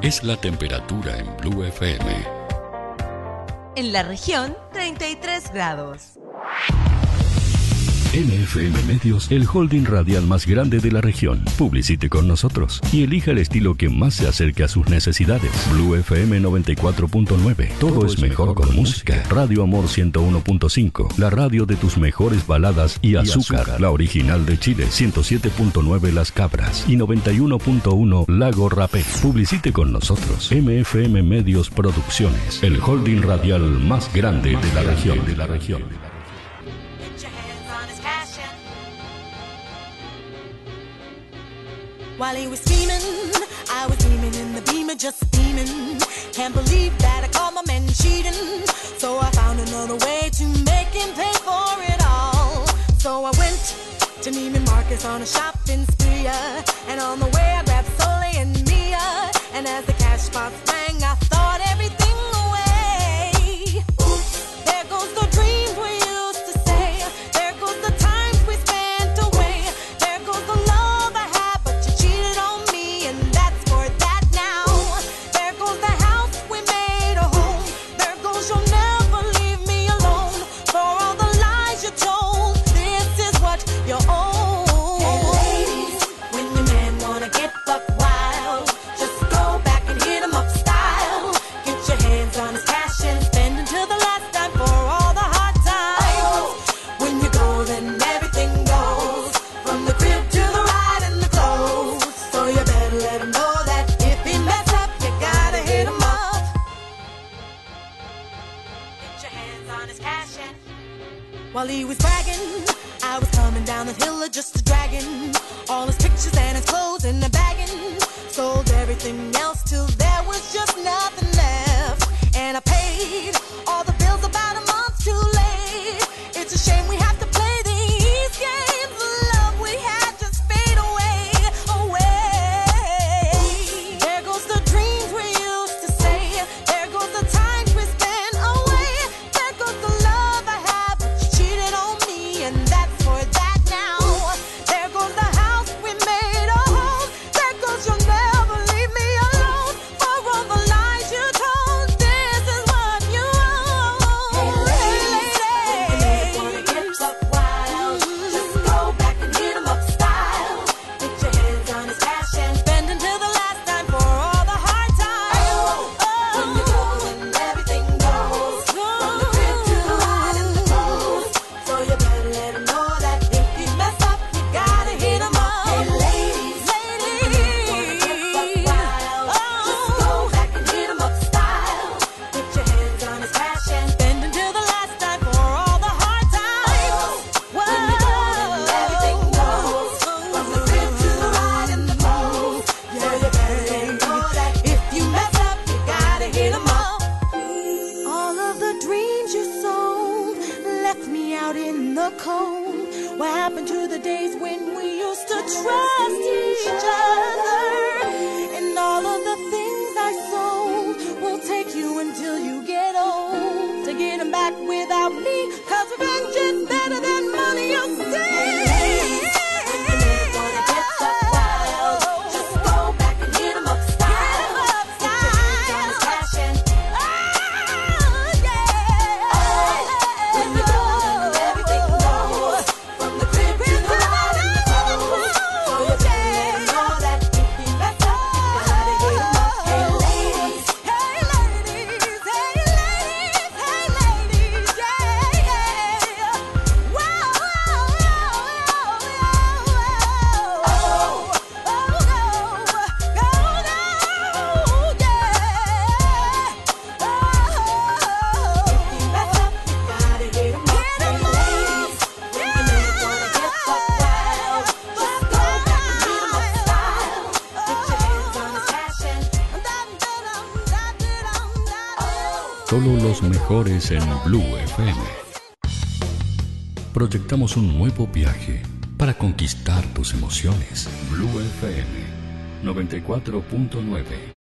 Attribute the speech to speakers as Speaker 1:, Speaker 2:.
Speaker 1: es la temperatura en Blue FM.
Speaker 2: En la región, 33 grados.
Speaker 3: NFM Medios, el holding radial más grande de la región. Publicite con nosotros y elija el estilo que más se acerque a sus necesidades. Blue FM 94.9. Todo es mejor con música. Radio Amor 101.5. La radio de tus mejores baladas y azúcar. La original de Chile. 107.9 Las Cabras y 91.1 Lago Rapé. Publicite con nosotros. MFM Medios Producciones. El holding radial más grande de la región.
Speaker 4: While he was steaming, I was steaming in the beamer, just steaming. Can't believe that I caught my man cheating. So I found another way to make him pay for it all. So I went to Neiman Marcus on a shopping spree. And on the way I grabbed Soleil and Mia. And as the cash box rang, I thought everything away. Oops, there goes the dreams we used to say. There goes the times we spent away. There goes the love I had, but you cheated on me, and that's for that now. There goes the house we made a home. There goes you'll never leave me alone. For all the lies you told, this is what you owe. Hey ladies, when your man wanna get buck wild, just go back and hit him up style. Get your hands on his cash and spend until the last time for all the hard times. When you go, then everything goes, from the crib to the ride and the clothes. So you better let him know that if he mess up, you gotta hit him up. Get your hands on his cash and while he was bragging, I was coming down the hill just a dragging all his pictures and his clothes in the bagging. Sold everything else till there was just nothing left. And I paid all the bills about a month too late. It's a shame we have to play these games. The love we had just fade away, away. There goes the dreams we used to say. There goes the times we spent away. There goes the love I had, but you cheated on me, and that's for that now. There goes the house we made a home. There goes you'll never leave me alone. For all the lies you told, this is what you owe. Hey lady, wanna get buck wild, just go back and hit him up style. Get your hands on his cash and spend until the last time for all the hard times. When you go and everything goes, from the crib to the ride and the clothes. So you better let him know that if he mess up, you gotta hit him up. Hey ladies, wanna get buck wild, just go back and hit him up style. Get your hands on his cash and spend until the last time for all the hard times. When you go and everything goes, from the crib to the ride and the clothes. So you better let him know that if you mess up, you gotta hit him up. All of the dreams you sold left me out in the cold. What happened to the days when we used to trust each other? And all of the things I sold will take you until you get old to get them back without me. 'Cause revenge is better than money, you see. Just go back and hit 'em up style. Get your hands on his cash and when you go and everything goes, from the crib to the ride and the clothes. So you better let him know that if he mess up, you gotta hit him up. Hey ladies, hey ladies, hey ladies, hey ladies, yeah, yeah. Whoa,
Speaker 3: Solo los mejores en Blue FM. Proyectamos un nuevo viaje para conquistar tus emociones. Blue FM 94.9.